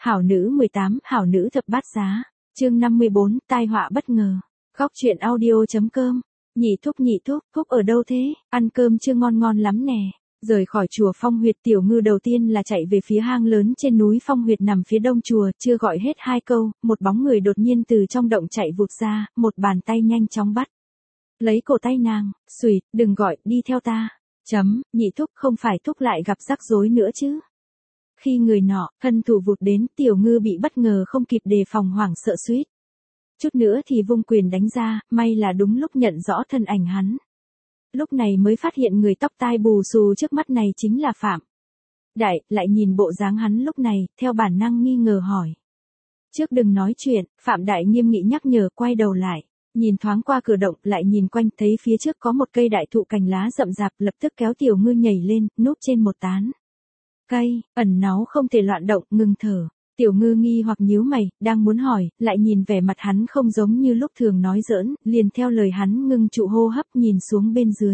Hảo nữ 18, hảo nữ thập bát giá. Chương 54, tai họa bất ngờ. Góc truyện audio.com. Nhị thúc, thúc ở đâu thế? Ăn cơm chưa ngon ngon lắm nè. Rời khỏi chùa Phong Huyệt, Tiểu Ngư đầu tiên là chạy về phía hang lớn trên núi Phong Huyệt nằm phía đông chùa, chưa gọi hết hai câu, một bóng người đột nhiên từ trong động chạy vụt ra, một bàn tay nhanh chóng bắt lấy cổ tay nàng, "Xùi, đừng gọi, đi theo ta." Nhị thúc, không phải thúc lại gặp rắc rối nữa chứ? Khi người nọ, thân thủ vụt đến, Tiểu Ngư bị bất ngờ không kịp đề phòng, hoảng sợ suýt chút nữa thì vung quyền đánh ra, may là đúng lúc nhận rõ thân ảnh hắn. Lúc này mới phát hiện người tóc tai bù xù trước mắt này chính là Phạm Đại, lại nhìn bộ dáng hắn lúc này, theo bản năng nghi ngờ hỏi. "Trước đừng nói chuyện." Phạm Đại nghiêm nghị nhắc nhở, quay đầu lại, nhìn thoáng qua cửa động, lại nhìn quanh, thấy phía trước có một cây đại thụ cành lá rậm rạp, lập tức kéo Tiểu Ngư nhảy lên, núp trên một tán cây, ẩn náu không thể loạn động, ngừng thở. Tiểu Ngư nghi hoặc nhíu mày, đang muốn hỏi, lại nhìn vẻ mặt hắn không giống như lúc thường nói giỡn, liền theo lời hắn ngưng trụ hô hấp nhìn xuống bên dưới.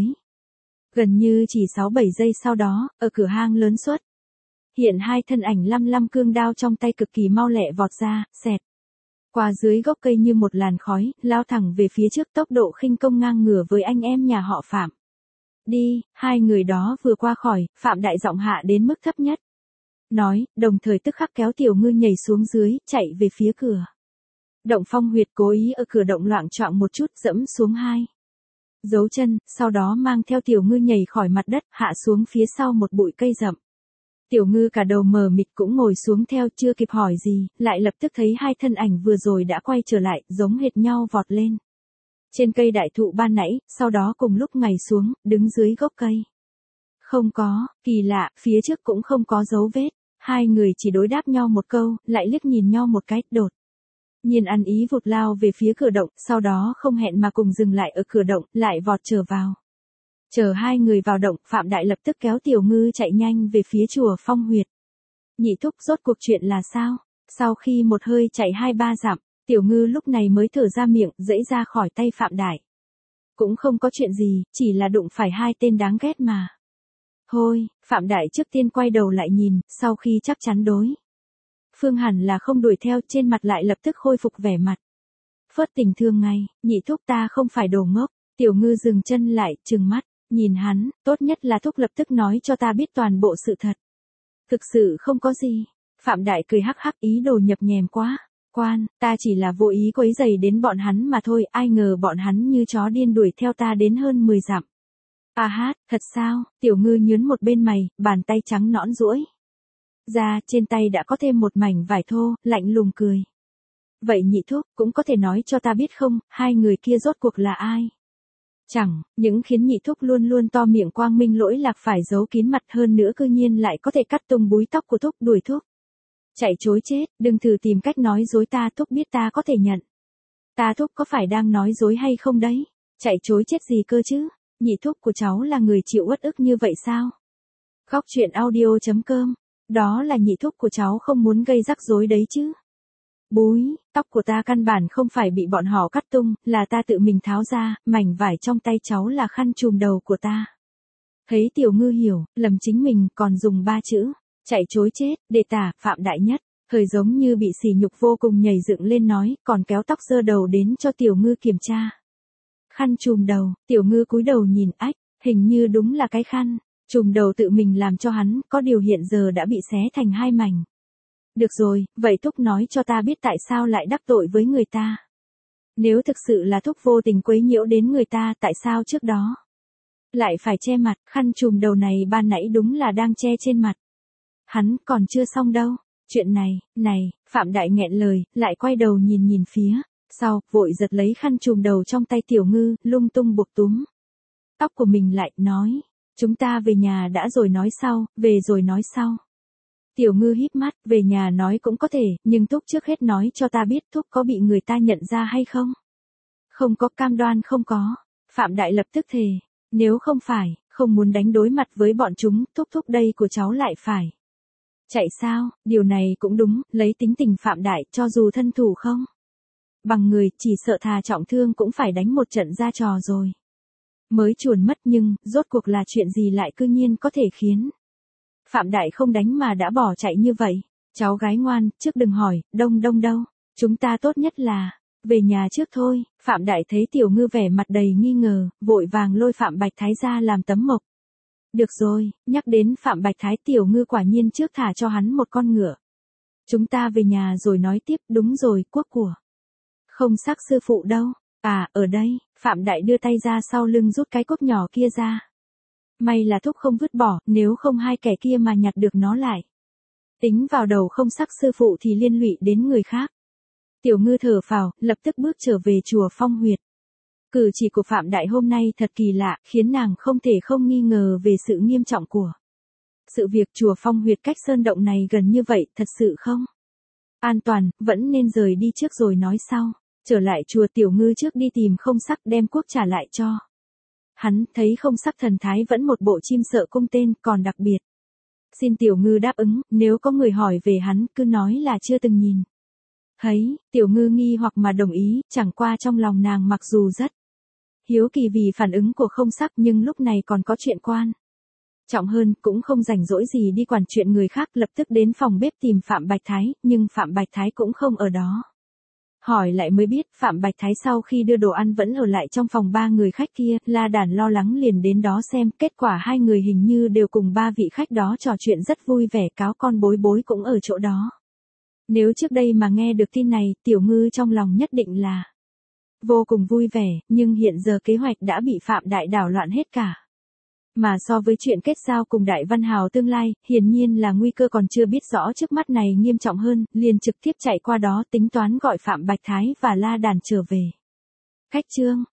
Gần như chỉ 6-7 giây sau đó, ở cửa hang lớn xuất hiện hai thân ảnh lăm cương đao trong tay cực kỳ mau lẹ vọt ra, xẹt qua dưới gốc cây như một làn khói, lao thẳng về phía trước, tốc độ khinh công ngang ngửa với anh em nhà họ Phạm. "Đi." Hai người đó vừa qua khỏi, Phạm Đại giọng hạ đến mức thấp nhất nói, đồng thời tức khắc kéo Tiểu Ngư nhảy xuống dưới, chạy về phía cửa động Phong Huyệt, cố ý ở cửa động loạng choạng một chút, dẫm xuống hai dấu chân, sau đó mang theo Tiểu Ngư nhảy khỏi mặt đất, hạ xuống phía sau một bụi cây rậm. Tiểu Ngư cả đầu mờ mịt cũng ngồi xuống theo, chưa kịp hỏi gì, lại lập tức thấy hai thân ảnh vừa rồi đã quay trở lại, giống hệt nhau vọt lên trên cây đại thụ ban nãy, sau đó cùng lúc ngày xuống, đứng dưới gốc cây. Không có, kỳ lạ, phía trước cũng không có dấu vết. Hai người chỉ đối đáp nhau một câu, lại liếc nhìn nhau một cái, đột nhiên ăn ý vụt lao về phía cửa động, sau đó không hẹn mà cùng dừng lại ở cửa động, lại vọt trở vào. Chờ hai người vào động, Phạm Đại lập tức kéo Tiểu Ngư chạy nhanh về phía chùa Phong Huyệt. "Nhị thúc, rốt cuộc chuyện là sao?" Sau khi một hơi chạy 2-3 dặm, Tiểu Ngư lúc này mới thở ra miệng, giãy ra khỏi tay Phạm Đại. "Cũng không có chuyện gì, chỉ là đụng phải hai tên đáng ghét mà." "Thôi." Phạm Đại trước tiên quay đầu lại nhìn, sau khi chắc chắn đối phương hẳn là không đuổi theo, trên mặt lại lập tức khôi phục vẻ mặt phớt tình thương ngay. "Nhị thúc, ta không phải đồ ngốc." Tiểu Ngư dừng chân lại, trừng mắt nhìn hắn, "Tốt nhất là thúc lập tức nói cho ta biết toàn bộ sự thật." "Thực sự không có gì." Phạm Đại cười hắc hắc, ý đồ nhập nhèm quá. "Quan, ta chỉ là vô ý quấy rầy đến bọn hắn mà thôi, ai ngờ bọn hắn như chó điên đuổi theo ta đến hơn 10 dặm." "À hát, thật sao?" Tiểu Ngư nhướng một bên mày, bàn tay trắng nõn duỗi ra, trên tay đã có thêm một mảnh vải thô, lạnh lùng cười. "Vậy nhị thúc, cũng có thể nói cho ta biết không, hai người kia rốt cuộc là ai?" Chẳng những khiến nhị thúc luôn luôn to miệng quang minh lỗi lạc phải giấu kín mặt, hơn nữa cư nhiên lại có thể cắt tung búi tóc của thúc, đuổi thúc chạy chối chết. "Đừng thử tìm cách nói dối ta, thúc biết ta có thể nhận ta, thúc có phải đang nói dối hay không đấy?" "Chạy chối chết gì cơ chứ? Nhị thúc của cháu là người chịu uất ức như vậy sao?" Góc truyện audio.com. "Đó là nhị thúc của cháu không muốn gây rắc rối đấy chứ. Búi tóc của ta căn bản không phải bị bọn họ cắt tung, là ta tự mình tháo ra, mảnh vải trong tay cháu là khăn trùm đầu của ta." Thấy Tiểu Ngư hiểu lầm chính mình, còn dùng 3 chữ chạy chối chết để tả, Phạm Đại nhất thời giống như bị sỉ nhục vô cùng, nhảy dựng lên nói, còn kéo tóc giơ đầu đến cho Tiểu Ngư kiểm tra. "Khăn trùm đầu." Tiểu Ngư cúi đầu nhìn, ách, hình như đúng là cái khăn trùm đầu tự mình làm cho hắn, có điều hiện giờ đã bị xé thành hai mảnh. "Được rồi, vậy thúc nói cho ta biết tại sao lại đắc tội với người ta. Nếu thực sự là thúc vô tình quấy nhiễu đến người ta, tại sao trước đó lại phải che mặt?" Khăn trùm đầu này ban nãy đúng là đang che trên mặt hắn, còn chưa xong đâu. "Chuyện này." Phạm Đại nghẹn lời, lại quay đầu nhìn phía sau, vội giật lấy khăn trùm đầu trong tay Tiểu Ngư, lung tung buộc túm tóc của mình lại, nói, "Chúng ta về nhà đã rồi nói sau, về rồi nói sau." Tiểu Ngư híp mắt, "Về nhà nói cũng có thể, nhưng thúc trước hết nói cho ta biết, thúc có bị người ta nhận ra hay không?" "Không có, cam đoan không có." Phạm Đại lập tức thề, "Nếu không phải, không muốn đánh đối mặt với bọn chúng, thúc đây của cháu lại phải chạy sao?" Điều này cũng đúng, lấy tính tình Phạm Đại, cho dù thân thủ không bằng người, chỉ sợ thà trọng thương cũng phải đánh một trận ra trò rồi mới chuồn mất, nhưng rốt cuộc là chuyện gì lại cư nhiên có thể khiến Phạm Đại không đánh mà đã bỏ chạy như vậy? Cháu gái ngoan, trước đừng hỏi, Đông Đông đâu. Chúng ta tốt nhất là, về nhà trước thôi. Phạm Đại thấy Tiểu Ngư vẻ mặt đầy nghi ngờ, vội vàng lôi Phạm Bạch Thái ra làm tấm mộc. Được rồi, nhắc đến Phạm Bạch Thái Tiểu Ngư quả nhiên trước thả cho hắn một con ngựa. Chúng ta về nhà rồi nói tiếp, đúng rồi, quốc của. Không sắc sư phụ đâu. À, ở đây, Phạm Đại đưa tay ra sau lưng rút cái cốc nhỏ kia ra. May là thúc không vứt bỏ, nếu không hai kẻ kia mà nhặt được nó lại. Tính vào đầu không sắc sư phụ thì liên lụy đến người khác. Tiểu Ngư thở phào, lập tức bước trở về chùa Phong Huyệt. Cử chỉ của Phạm Đại hôm nay thật kỳ lạ, khiến nàng không thể không nghi ngờ về sự nghiêm trọng của sự việc. Chùa Phong Huyệt cách sơn động này gần như vậy, thật sự không an toàn, vẫn nên rời đi trước rồi nói sau. Trở lại chùa, Tiểu Ngư trước đi tìm không sắc đem cuốc trả lại cho hắn, thấy không sắc thần thái vẫn một bộ chim sợ cung tên, còn đặc biệt. Xin Tiểu Ngư đáp ứng, nếu có người hỏi về hắn, cứ nói là chưa từng nhìn thấy. Tiểu Ngư nghi hoặc mà đồng ý, chẳng qua trong lòng nàng mặc dù rất hiếu kỳ vì phản ứng của không sắc, nhưng lúc này còn có chuyện quan trọng hơn, cũng không rảnh rỗi gì đi quản chuyện người khác, lập tức đến phòng bếp tìm Phạm Bạch Thái, nhưng Phạm Bạch Thái cũng không ở đó. Hỏi lại mới biết, Phạm Bạch Thái sau khi đưa đồ ăn vẫn ở lại trong phòng ba người khách kia, La Đàn lo lắng liền đến đó xem, kết quả hai người hình như đều cùng ba vị khách đó trò chuyện rất vui vẻ, cáo con Bối Bối cũng ở chỗ đó. Nếu trước đây mà nghe được tin này, Tiểu Ngư trong lòng nhất định là vô cùng vui vẻ, nhưng hiện giờ kế hoạch đã bị Phạm Đại đảo loạn hết cả. Mà so với chuyện kết giao cùng Đại Văn Hào tương lai, hiển nhiên là nguy cơ còn chưa biết rõ trước mắt này nghiêm trọng hơn, liền trực tiếp chạy qua đó tính toán gọi Phạm Bạch Thái và La Đàn trở về. Khách trương,